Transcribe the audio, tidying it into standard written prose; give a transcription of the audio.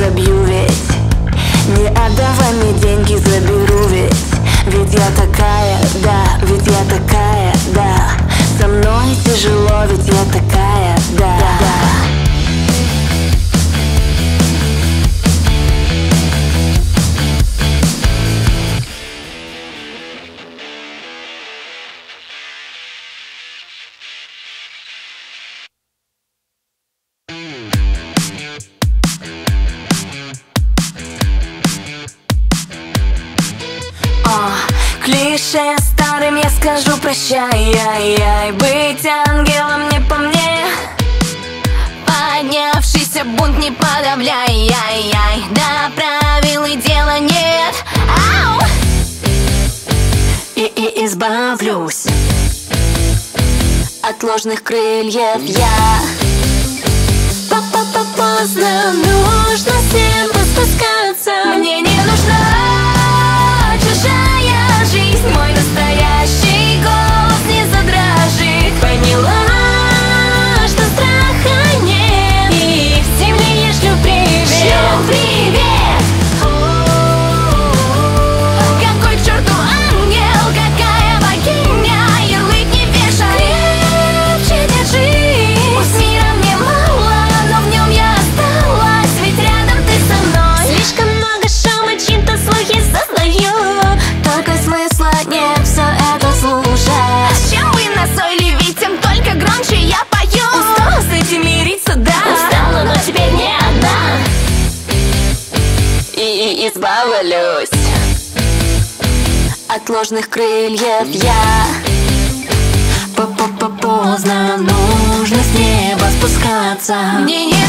разобью ведь. Не отдавай мне деньги, заберу ведь. Ведь я такая, да, ведь я такая, да. Со мной тяжело, ведь я такая, да. Клише старым я скажу прощай, быть ангелом не по мне. Поднявшийся бунт не подавляй, да правил и дела нет. Ау! И избавлюсь от ложных крыльев я. Поздно, нужно с неба спускаться. Мне не нужна чужая жизнь, мой настоящий голос не задрожит. Поняла, что страха нет, и в земле я шлю привет. Шлю привет! Какой к черту ангел, какая богиня, ярлык не вешай. Крепче держи, пусть мира мне мало, но в нем я осталась, ведь рядом ты со мной. Слишком много шума, чьи-то слухи создаю, только смысла нет все это слушать. Чем вы назойливее, тем только громче я пою. Устала с этим мириться, да. Устала, но теперь не одна. И избавлюсь от ложных крыльев я. Поздно, нужно с неба спускаться. Мне не